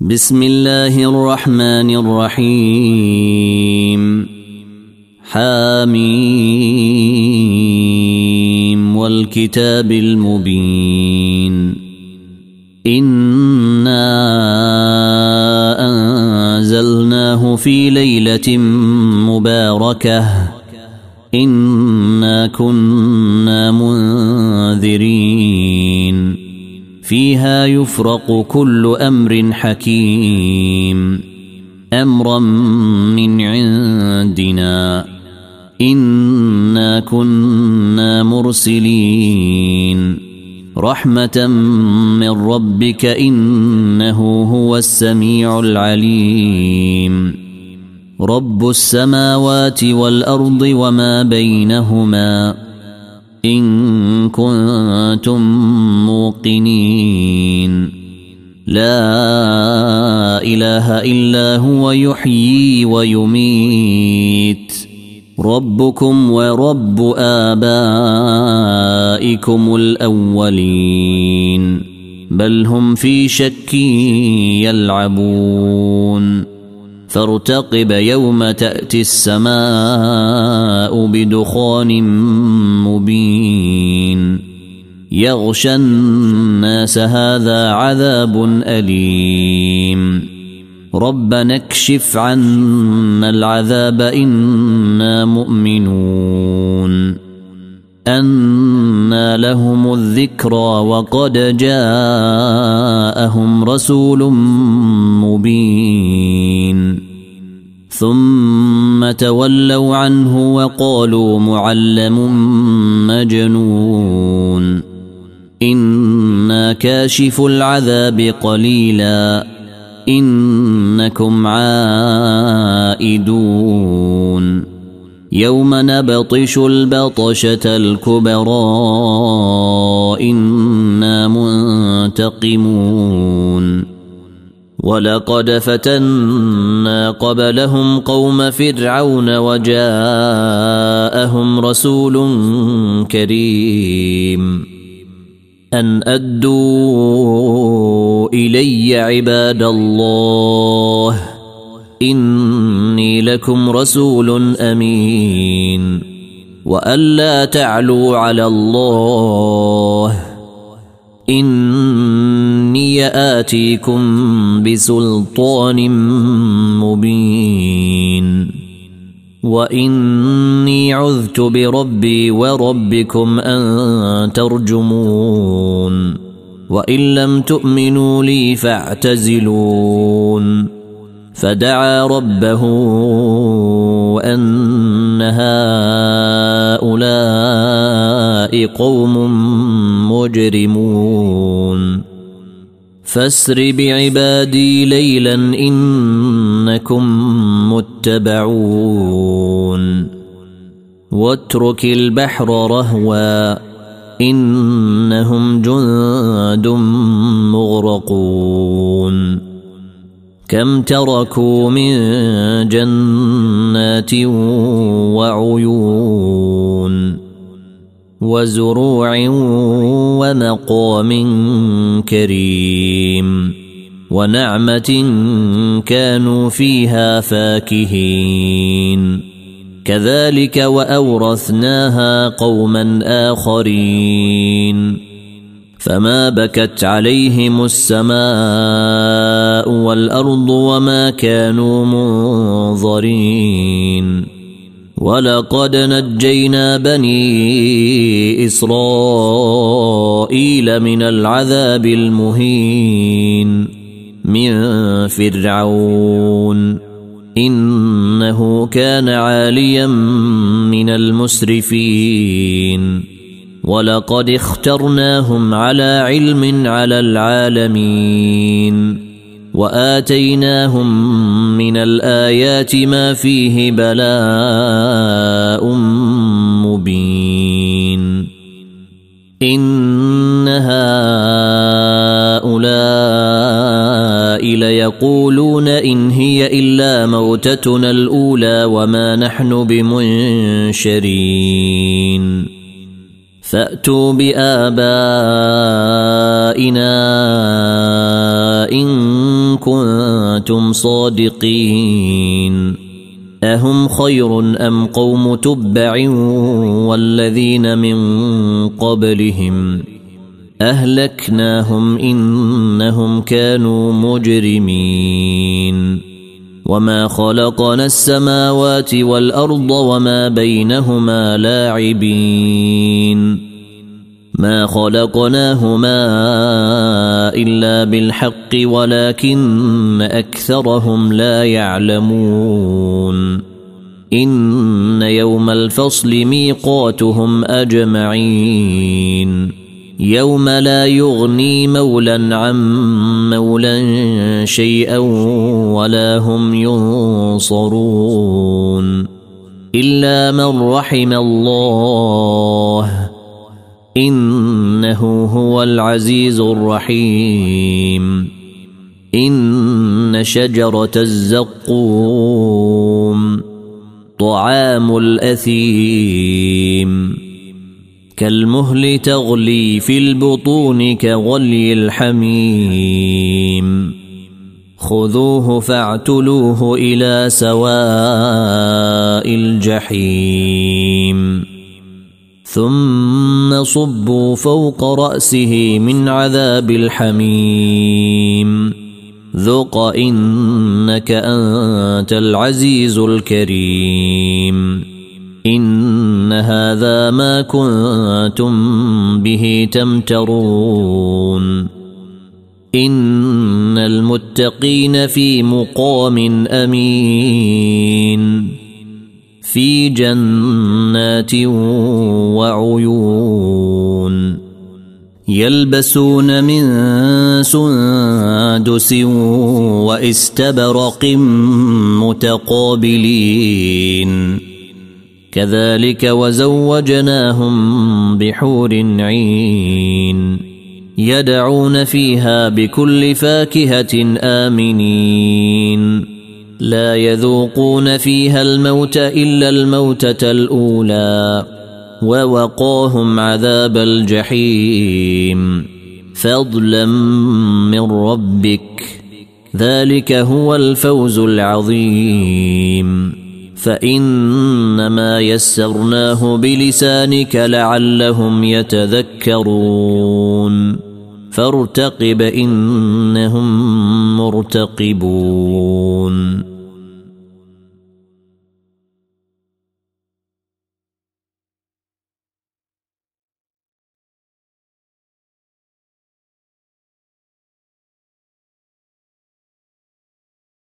بسم الله الرحمن الرحيم. حاميم والكتاب المبين. إنا أنزلناه في ليلة مباركة إنا كنا منذرين فيها يفرق كل أمر حكيم أمرا من عندنا إنا كنا مرسلين رحمة من ربك إنه هو السميع العليم رب السماوات والأرض وما بينهما إن كنتم موقنين لا إله إلا هو يحيي ويميت ربكم ورب آبائكم الأولين بل هم في شك يلعبون فارتقب يوم تأتي السماء بدخان مبين يغشى الناس هذا عذاب أليم ربنا اكشف عنا العذاب إنا مؤمنون أنى لهم الذكرى وقد جاءهم رسول مبين ثم تولوا عنه وقالوا معلم مجنون إنا كاشف العذاب قليلا إنكم عائدون يوم نبطش البطشة الكبرى إنا منتقمون ولقد فتنا قبلهم قوم فرعون وجاءهم رسول كريم أن أدوا إلي عباد الله إني لكم رسول أمين وألا تعلوا على الله إني آتيكم بسلطان مبين وإني عذت بربي وربكم أن ترجمون وإن لم تؤمنوا لي فاعتزلون فدعا ربه أن هؤلاء قوم مجرمون فاسر بعبادي ليلا إنكم متبعون واترك البحر رهوا إنهم جند مغرقون كم تركوا من جنات وعيون وزروع ومقام كريم ونعمة كانوا فيها فاكهين كذلك وأورثناها قوما آخرين فما بكت عليهم السماء والأرض وما كانوا منظرين ولقد نجينا بني إسرائيل من العذاب المهين من فرعون إنه كان عاليا من المسرفين ولقد اخترناهم على علم على العالمين وآتيناهم من الآيات ما فيه بلاء مبين إن هؤلاء ليقولون إن هي إلا موتتنا الأولى وما نحن بمنشرين فأتوا بآبائنا إن كنتم صادقين أهم خير أم قوم تبع والذين من قبلهم أهلكناهم إنهم كانوا مجرمين وما خلقنا السماوات والأرض وما بينهما لاعبين ما خلقناهما إلا بالحق ولكن أكثرهم لا يعلمون إن يوم الفصل ميقاتهم أجمعين يوم لا يغني مولا عن مولا شيئا ولا هم ينصرون إلا من رحم الله إنه هو العزيز الرحيم إن شجرة الزقوم طعام الأثيم كالمهل تغلي في البطون كغلي الحميم خذوه فاعتلوه إلى سواء الجحيم ثم صبوا فوق رأسه من عذاب الحميم ذق إنك أنت العزيز الكريم إن هذا ما كنتم به تمترون إن المتقين في مقام أمين في جنات وعيون يلبسون من سندس واستبرق متقابلين كذلك وزوجناهم بحور عين يدعون فيها بكل فاكهة آمنين لا يذوقون فيها الموت إلا الموتة الأولى ووقاهم عذاب الجحيم فضلا من ربك ذلك هو الفوز العظيم فإنما يسرناه بلسانك لعلهم يتذكرون فارتقب إنهم مرتقبون